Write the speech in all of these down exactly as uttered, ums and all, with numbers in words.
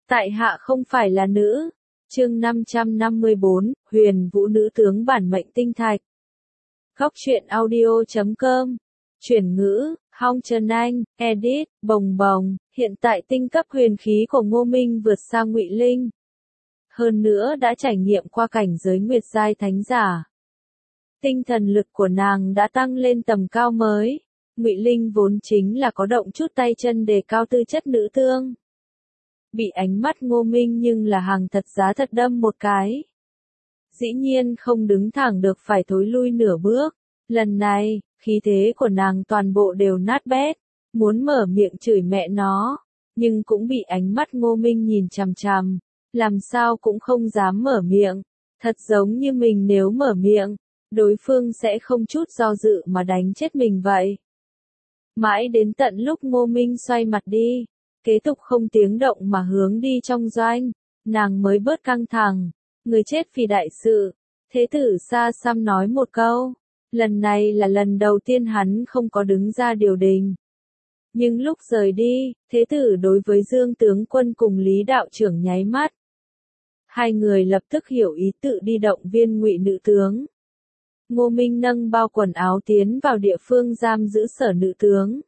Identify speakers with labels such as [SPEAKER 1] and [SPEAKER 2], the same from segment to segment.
[SPEAKER 1] Tại hạ không phải là nữ. Chương năm trăm năm mươi bốn, Huyền Vũ nữ tướng bản mệnh tinh thạch. Góc truyện audio chấm com. Chuyển ngữ, Hong Trần Anh, edit, bồng bồng, hiện tại tinh cấp huyền khí của Ngô Minh vượt xa Ngụy Linh. Hơn nữa đã trải nghiệm qua cảnh giới Nguyệt giai thánh giả. Tinh thần lực của nàng đã tăng lên tầm cao mới. Ngụy Linh vốn chính là có động chút tay chân đề cao tư chất nữ tương. Bị ánh mắt Ngô Minh nhưng là hàng thật giá thật đâm một cái. Dĩ nhiên không đứng thẳng được phải thối lui nửa bước. Lần này, khí thế của nàng toàn bộ đều nát bét, muốn mở miệng chửi mẹ nó, nhưng cũng bị ánh mắt Ngô Minh nhìn chằm chằm, làm sao cũng không dám mở miệng, thật giống như mình nếu mở miệng, đối phương sẽ không chút do dự mà đánh chết mình vậy. Mãi đến tận lúc Ngô Minh xoay mặt đi, kế tục không tiếng động mà hướng đi trong doanh, nàng mới bớt căng thẳng, người chết vì đại sự. Thế tử xa xăm nói một câu, lần này là lần đầu tiên hắn không có đứng ra điều đình. Nhưng lúc rời đi, thế tử đối với Dương tướng quân cùng Lý đạo trưởng nháy mắt. Hai người lập tức hiểu ý tự đi động viên Ngụy nữ tướng. Ngô Minh nâng bao quần áo tiến vào địa phương giam giữ Sở nữ tướng.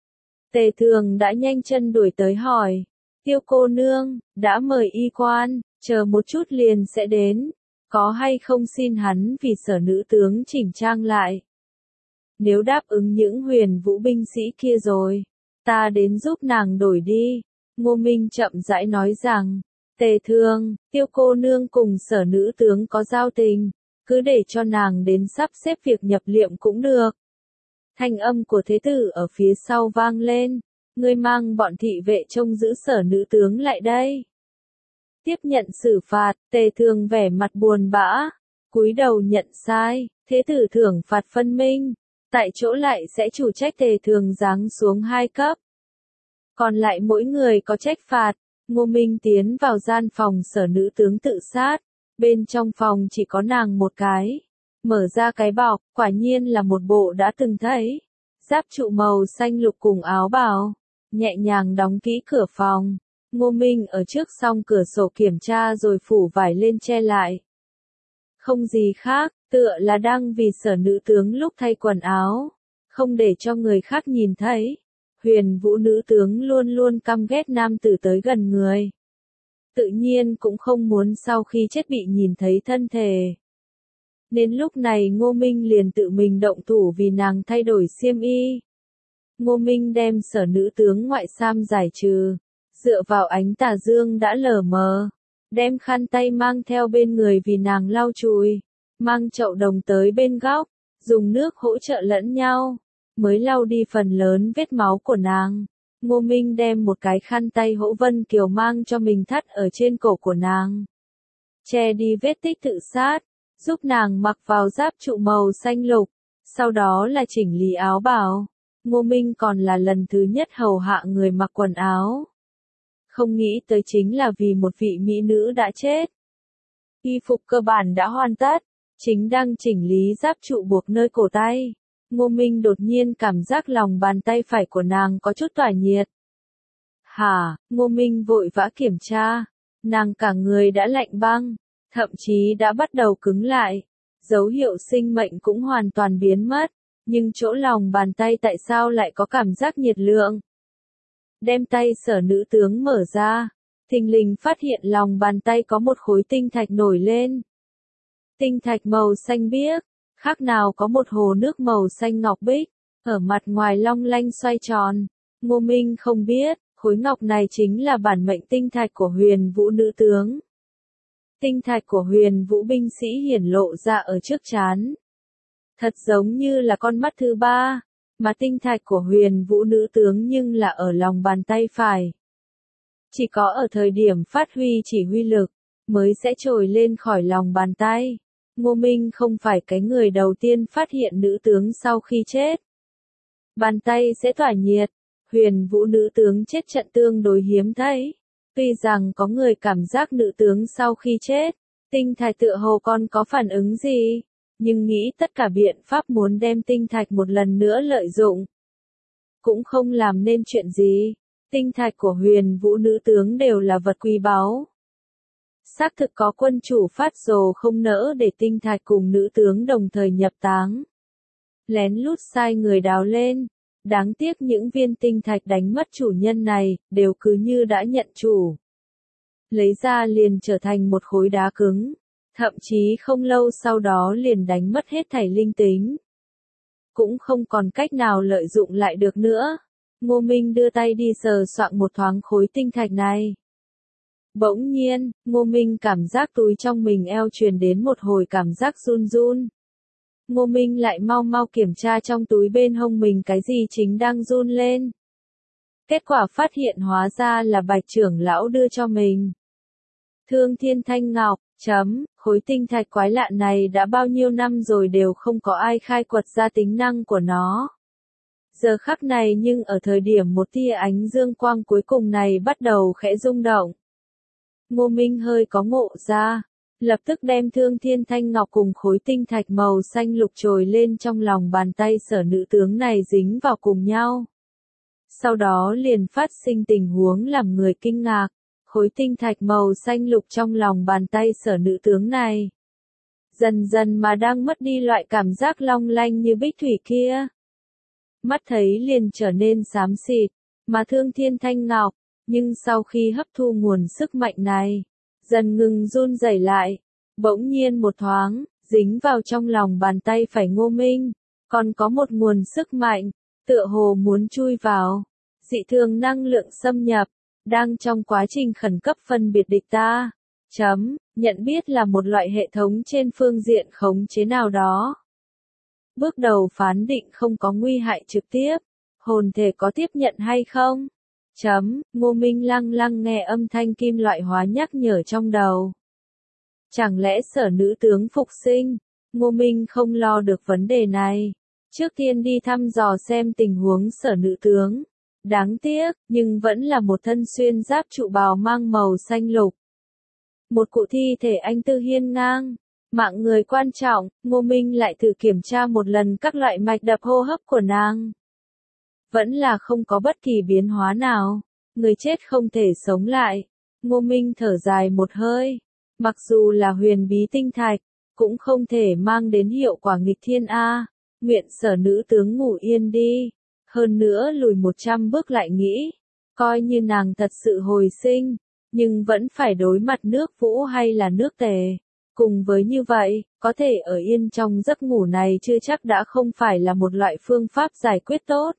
[SPEAKER 1] Tề Thường đã nhanh chân đuổi tới hỏi, Tiêu cô nương, đã mời y quan, chờ một chút liền sẽ đến, có hay không xin hắn vì Sở nữ tướng chỉnh trang lại. Nếu đáp ứng những Huyền Vũ binh sĩ kia rồi, ta đến giúp nàng đổi đi. Ngô Minh chậm rãi nói rằng, Tề Thường, Tiêu cô nương cùng Sở nữ tướng có giao tình, cứ để cho nàng đến sắp xếp việc nhập liệm cũng được. Thanh âm của thế tử ở phía sau vang lên, ngươi mang bọn thị vệ trông giữ Sở nữ tướng lại đây. Tiếp nhận xử phạt, Tề Thường vẻ mặt buồn bã, cúi đầu nhận sai, thế tử thưởng phạt phân minh, tại chỗ lại sẽ chủ trách Tề Thường giáng xuống hai cấp. Còn lại mỗi người có trách phạt. Ngô Minh tiến vào gian phòng Sở nữ tướng tự sát, bên trong phòng chỉ có nàng một cái. Mở ra cái bọc, quả nhiên là một bộ đã từng thấy. Giáp trụ màu xanh lục cùng áo bào. Nhẹ nhàng đóng kỹ cửa phòng. Ngô Minh ở trước song cửa sổ kiểm tra rồi phủ vải lên che lại. Không gì khác, tựa là đang vì Sở nữ tướng lúc thay quần áo. Không để cho người khác nhìn thấy. Huyền Vũ nữ tướng luôn luôn căm ghét nam tử tới gần người. Tự nhiên cũng không muốn sau khi chết bị nhìn thấy thân thể. Nên lúc này Ngô Minh liền tự mình động thủ vì nàng thay đổi xiêm y. Ngô Minh đem Sở nữ tướng ngoại sam giải trừ, dựa vào ánh tà dương đã lờ mờ, đem khăn tay mang theo bên người vì nàng lau chùi, mang chậu đồng tới bên góc, dùng nước hỗ trợ lẫn nhau, mới lau đi phần lớn vết máu của nàng. Ngô Minh đem một cái khăn tay hỗ Vân Kiều mang cho mình thắt ở trên cổ của nàng, che đi vết tích tự sát, giúp nàng mặc vào giáp trụ màu xanh lục, sau đó là chỉnh lý áo bào. Ngô Minh còn là lần thứ nhất hầu hạ người mặc quần áo. Không nghĩ tới chính là vì một vị mỹ nữ đã chết. Y phục cơ bản đã hoàn tất, chính đang chỉnh lý giáp trụ buộc nơi cổ tay. Ngô Minh đột nhiên cảm giác lòng bàn tay phải của nàng có chút tỏa nhiệt. Hả, Ngô Minh vội vã kiểm tra, nàng cả người đã lạnh băng, thậm chí đã bắt đầu cứng lại, dấu hiệu sinh mệnh cũng hoàn toàn biến mất, nhưng chỗ lòng bàn tay tại sao lại có cảm giác nhiệt lượng. Đem tay Sở nữ tướng mở ra, thình lình phát hiện lòng bàn tay có một khối tinh thạch nổi lên. Tinh thạch màu xanh biếc, khác nào có một hồ nước màu xanh ngọc bích, ở mặt ngoài long lanh xoay tròn. Ngô Minh không biết, khối ngọc này chính là bản mệnh tinh thạch của Huyền Vũ nữ tướng. Tinh thạch của Huyền Vũ binh sĩ hiển lộ ra ở trước trán. Thật giống như là con mắt thứ ba, mà tinh thạch của Huyền Vũ nữ tướng nhưng là ở lòng bàn tay phải. Chỉ có ở thời điểm phát huy chỉ huy lực, mới sẽ trồi lên khỏi lòng bàn tay. Ngô Minh không phải cái người đầu tiên phát hiện nữ tướng sau khi chết. Bàn tay sẽ tỏa nhiệt, Huyền Vũ nữ tướng chết trận tương đối hiếm thấy. Tuy rằng có người cảm giác nữ tướng sau khi chết, tinh thạch tựa hồ còn có phản ứng gì, nhưng nghĩ tất cả biện pháp muốn đem tinh thạch một lần nữa lợi dụng. Cũng không làm nên chuyện gì. Tinh thạch của huyền vũ nữ tướng đều là vật quý báu. Xác thực có quân chủ phát rồ không nỡ để tinh thạch cùng nữ tướng đồng thời nhập táng. Lén lút sai người đào lên. Đáng tiếc những viên tinh thạch đánh mất chủ nhân này, đều cứ như đã nhận chủ. Lấy ra liền trở thành một khối đá cứng. Thậm chí không lâu sau đó liền đánh mất hết thảy linh tính. Cũng không còn cách nào lợi dụng lại được nữa. Ngô Minh đưa tay đi sờ soạng một thoáng khối tinh thạch này. Bỗng nhiên, Ngô Minh cảm giác túi trong mình eo truyền đến một hồi cảm giác run run. Ngô Minh lại mau mau kiểm tra trong túi bên hông mình cái gì chính đang run lên. Kết quả phát hiện hóa ra là Bạch trưởng lão đưa cho mình. Thương Thiên Thanh Ngọc, chấm, khối tinh thạch quái lạ này đã bao nhiêu năm rồi đều không có ai khai quật ra tính năng của nó. Giờ khắc này nhưng ở thời điểm một tia ánh dương quang cuối cùng này bắt đầu khẽ rung động. Ngô Minh hơi có ngộ ra, lập tức đem Thương Thiên Thanh Ngọc cùng khối tinh thạch màu xanh lục trồi lên trong lòng bàn tay sở nữ tướng này dính vào cùng nhau. Sau đó liền phát sinh tình huống làm người kinh ngạc, khối tinh thạch màu xanh lục trong lòng bàn tay sở nữ tướng này. Dần dần mà đang mất đi loại cảm giác long lanh như bích thủy kia. Mắt thấy liền trở nên xám xịt, mà Thương Thiên Thanh Ngọc, nhưng sau khi hấp thu nguồn sức mạnh này, dần ngừng run rẩy lại, bỗng nhiên một thoáng, dính vào trong lòng bàn tay phải Ngô Minh, còn có một nguồn sức mạnh, tựa hồ muốn chui vào, dị thường năng lượng xâm nhập, đang trong quá trình khẩn cấp phân biệt địch ta, chấm, nhận biết là một loại hệ thống trên phương diện khống chế nào đó. Bước đầu phán định không có nguy hại trực tiếp, hồn thể có tiếp nhận hay không? Chấm, Ngô Minh lăng lăng nghe âm thanh kim loại hóa nhắc nhở trong đầu. Chẳng lẽ sở nữ tướng phục sinh? Ngô Minh không lo được vấn đề này. Trước tiên đi thăm dò xem tình huống sở nữ tướng. Đáng tiếc, nhưng vẫn là một thân xuyên giáp trụ bào mang màu xanh lục. Một cụ thi thể anh tư hiên ngang. Mạng người quan trọng, Ngô Minh lại thử kiểm tra một lần các loại mạch đập hô hấp của nàng. Vẫn là không có bất kỳ biến hóa nào. Người chết không thể sống lại. Ngô Minh thở dài một hơi. Mặc dù là huyền bí tinh thạch, cũng không thể mang đến hiệu quả nghịch thiên A. Nguyện sở nữ tướng ngủ yên đi. Hơn nữa lùi một trăm bước lại nghĩ. Coi như nàng thật sự hồi sinh. Nhưng vẫn phải đối mặt nước vũ hay là nước tề. Cùng với như vậy, có thể ở yên trong giấc ngủ này chưa chắc đã không phải là một loại phương pháp giải quyết tốt.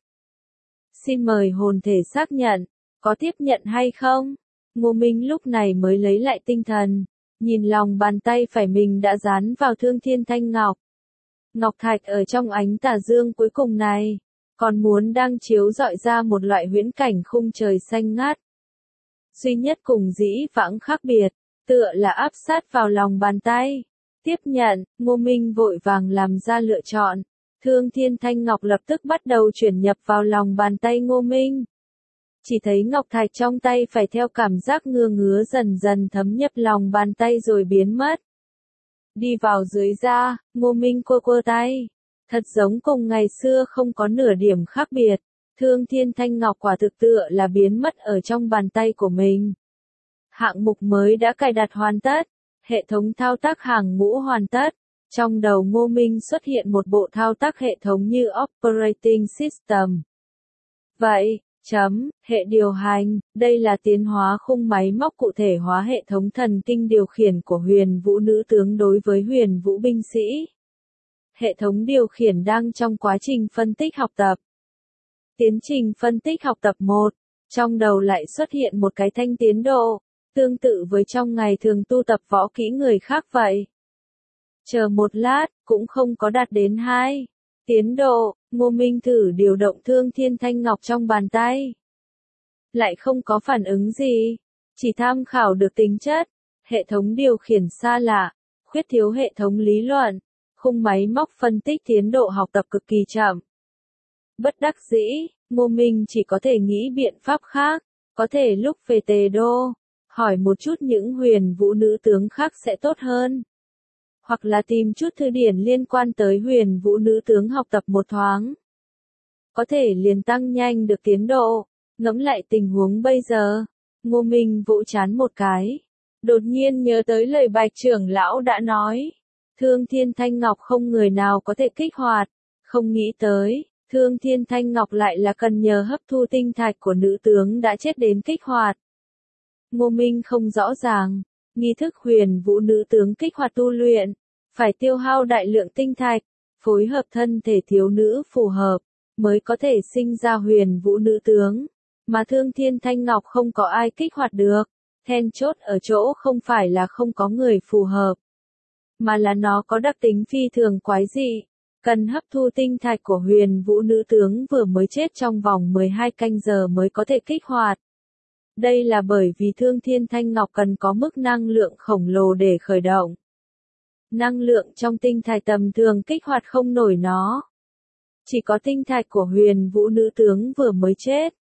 [SPEAKER 1] Xin mời hồn thể xác nhận, có tiếp nhận hay không? Ngô Minh lúc này mới lấy lại tinh thần, nhìn lòng bàn tay phải mình đã dán vào Thương Thiên Thanh Ngọc. Ngọc thạch ở trong ánh tà dương cuối cùng này, còn muốn đang chiếu rọi ra một loại huyễn cảnh khung trời xanh ngát. Duy nhất cùng dĩ vãng khác biệt, tựa là áp sát vào lòng bàn tay. Tiếp nhận, Ngô Minh vội vàng làm ra lựa chọn. Thương Thiên Thanh Ngọc lập tức bắt đầu chuyển nhập vào lòng bàn tay Ngô Minh. Chỉ thấy ngọc thạch trong tay phải theo cảm giác ngưa ngứa dần dần thấm nhập lòng bàn tay rồi biến mất. Đi vào dưới da, Ngô Minh quơ quơ tay. Thật giống cùng ngày xưa không có nửa điểm khác biệt. Thương Thiên Thanh Ngọc quả thực tựa là biến mất ở trong bàn tay của mình. Hạng mục mới đã cài đặt hoàn tất. Hệ thống thao tác hàng ngũ hoàn tất. Trong đầu Ngô Minh xuất hiện một bộ thao tác hệ thống như Operating System. Vậy, chấm, hệ điều hành, đây là tiến hóa khung máy móc cụ thể hóa hệ thống thần kinh điều khiển của huyền vũ nữ tướng đối với huyền vũ binh sĩ. Hệ thống điều khiển đang trong quá trình phân tích học tập. Tiến trình phân tích học tập một, trong đầu lại xuất hiện một cái thanh tiến độ, tương tự với trong ngày thường tu tập võ kỹ người khác vậy. Chờ một lát, cũng không có đạt đến hai. Tiến độ, Ngô Minh thử điều động Thương Thiên Thanh Ngọc trong bàn tay. Lại không có phản ứng gì. Chỉ tham khảo được tính chất. Hệ thống điều khiển xa lạ. Khuyết thiếu hệ thống lý luận. Khung máy móc phân tích tiến độ học tập cực kỳ chậm. Bất đắc dĩ, Ngô Minh chỉ có thể nghĩ biện pháp khác. Có thể lúc về Tề Đô, hỏi một chút những huyền vũ nữ tướng khác sẽ tốt hơn. Hoặc là tìm chút thư điển liên quan tới huyền vũ nữ tướng học tập một thoáng. Có thể liền tăng nhanh được tiến độ. Ngẫm lại tình huống bây giờ, Ngô Minh vỗ chán một cái. Đột nhiên nhớ tới lời Bạch trưởng lão đã nói. Thương Thiên Thanh Ngọc không người nào có thể kích hoạt. Không nghĩ tới, Thương Thiên Thanh Ngọc lại là cần nhờ hấp thu tinh thạch của nữ tướng đã chết đến kích hoạt. Ngô Minh không rõ ràng, nghi thức huyền vũ nữ tướng kích hoạt tu luyện, phải tiêu hao đại lượng tinh thạch, phối hợp thân thể thiếu nữ phù hợp, mới có thể sinh ra huyền vũ nữ tướng, mà Thương Thiên Thanh Ngọc không có ai kích hoạt được, then chốt ở chỗ không phải là không có người phù hợp, mà là nó có đặc tính phi thường quái dị, cần hấp thu tinh thạch của huyền vũ nữ tướng vừa mới chết trong vòng mười hai canh giờ mới có thể kích hoạt. Đây là bởi vì Thương Thiên Thanh Ngọc cần có mức năng lượng khổng lồ để khởi động. Năng lượng trong tinh thạch tầm thường kích hoạt không nổi nó. Chỉ có tinh thạch của huyền vũ nữ tướng vừa mới chết.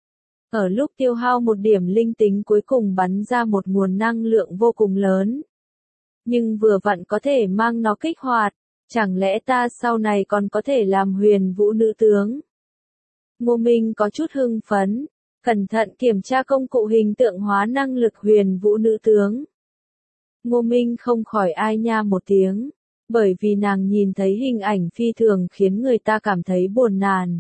[SPEAKER 1] Ở lúc tiêu hao một điểm linh tính cuối cùng bắn ra một nguồn năng lượng vô cùng lớn. Nhưng vừa vặn có thể mang nó kích hoạt, chẳng lẽ ta sau này còn có thể làm huyền vũ nữ tướng? Ngô Minh có chút hưng phấn, cẩn thận kiểm tra công cụ hình tượng hóa năng lực huyền vũ nữ tướng. Ngô Minh không khỏi ai nha một tiếng, bởi vì nàng nhìn thấy hình ảnh phi thường khiến người ta cảm thấy buồn nàn.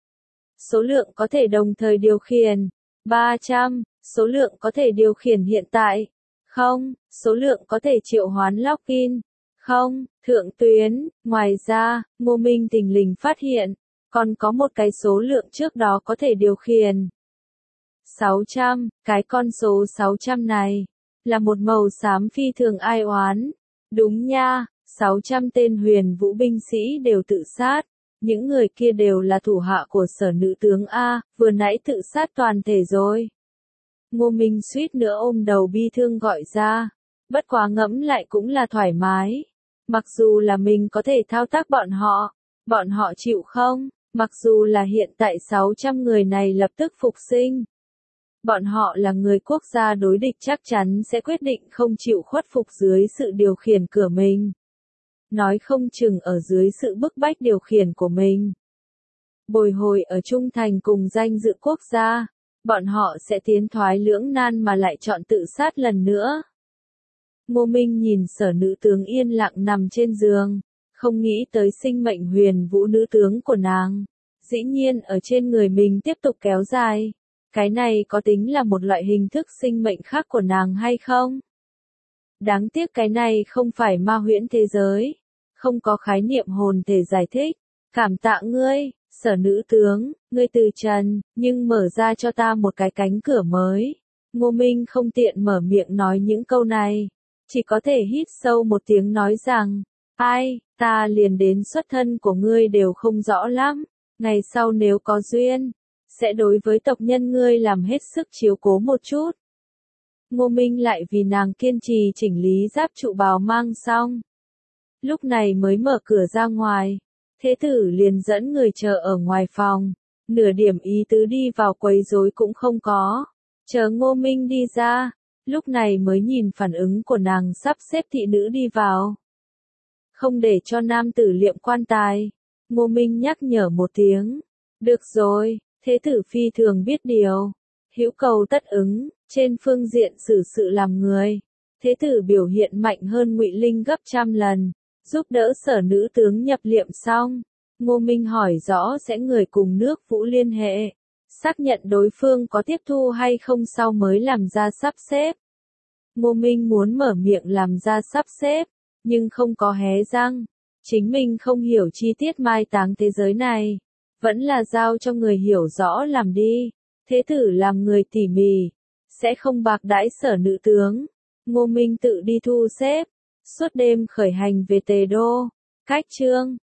[SPEAKER 1] Số lượng có thể đồng thời điều khiển, ba trăm, số lượng có thể điều khiển hiện tại, không, số lượng có thể triệu hoán login, không, thượng tuyến, ngoài ra, Ngô Minh tình lình phát hiện, còn có một cái số lượng trước đó có thể điều khiển. sáu trăm, cái con số sáu trăm này, là một màu xám phi thường ai oán. Đúng nha, sáu trăm tên huyền vũ binh sĩ đều tự sát. Những người kia đều là thủ hạ của sở nữ tướng A, vừa nãy tự sát toàn thể rồi. Ngô Minh suýt nữa ôm đầu bi thương gọi ra. Bất quá ngẫm lại cũng là thoải mái. Mặc dù là mình có thể thao tác bọn họ, bọn họ chịu không? Mặc dù là hiện tại sáu trăm người này lập tức phục sinh. Bọn họ là người quốc gia đối địch chắc chắn sẽ quyết định không chịu khuất phục dưới sự điều khiển của mình. Nói không chừng ở dưới sự bức bách điều khiển của mình. Bồi hồi ở trung thành cùng danh dự quốc gia, bọn họ sẽ tiến thoái lưỡng nan mà lại chọn tự sát lần nữa. Ngô Minh nhìn sở nữ tướng yên lặng nằm trên giường, không nghĩ tới sinh mệnh huyền vũ nữ tướng của nàng. Dĩ nhiên ở trên người mình tiếp tục kéo dài. Cái này có tính là một loại hình thức sinh mệnh khác của nàng hay không? Đáng tiếc cái này không phải ma huyễn thế giới. Không có khái niệm hồn thể giải thích. Cảm tạ ngươi, sở nữ tướng, ngươi từ trần, nhưng mở ra cho ta một cái cánh cửa mới. Ngô Minh không tiện mở miệng nói những câu này. Chỉ có thể hít sâu một tiếng nói rằng, ai, ta liền đến xuất thân của ngươi đều không rõ lắm. Ngày sau nếu có duyên, sẽ đối với tộc nhân ngươi làm hết sức chiếu cố một chút. Ngô Minh lại vì nàng kiên trì chỉnh lý giáp trụ bào mang xong. Lúc này mới mở cửa ra ngoài. Thế tử liền dẫn người chờ ở ngoài phòng. Nửa điểm ý tứ đi vào quấy rối cũng không có. Chờ Ngô Minh đi ra. Lúc này mới nhìn phản ứng của nàng sắp xếp thị nữ đi vào. Không để cho nam tử liệm quan tài. Ngô Minh nhắc nhở một tiếng. Được rồi. Thế tử phi thường biết điều, hữu cầu tất ứng, trên phương diện xử sự làm người. Thế tử biểu hiện mạnh hơn Ngụy Linh gấp trăm lần, giúp đỡ sở nữ tướng nhập liệm xong. Ngô Minh hỏi rõ sẽ người cùng nước Vũ liên hệ, xác nhận đối phương có tiếp thu hay không sau mới làm ra sắp xếp. Ngô Minh muốn mở miệng làm ra sắp xếp, nhưng không có hé răng. Chính mình không hiểu chi tiết mai táng thế giới này. Vẫn là giao cho người hiểu rõ làm đi. Thế tử làm người tỉ mỉ, sẽ không bạc đãi sở nữ tướng. Ngô Minh tự đi thu xếp, suốt đêm khởi hành về Tề Đô. Cách chương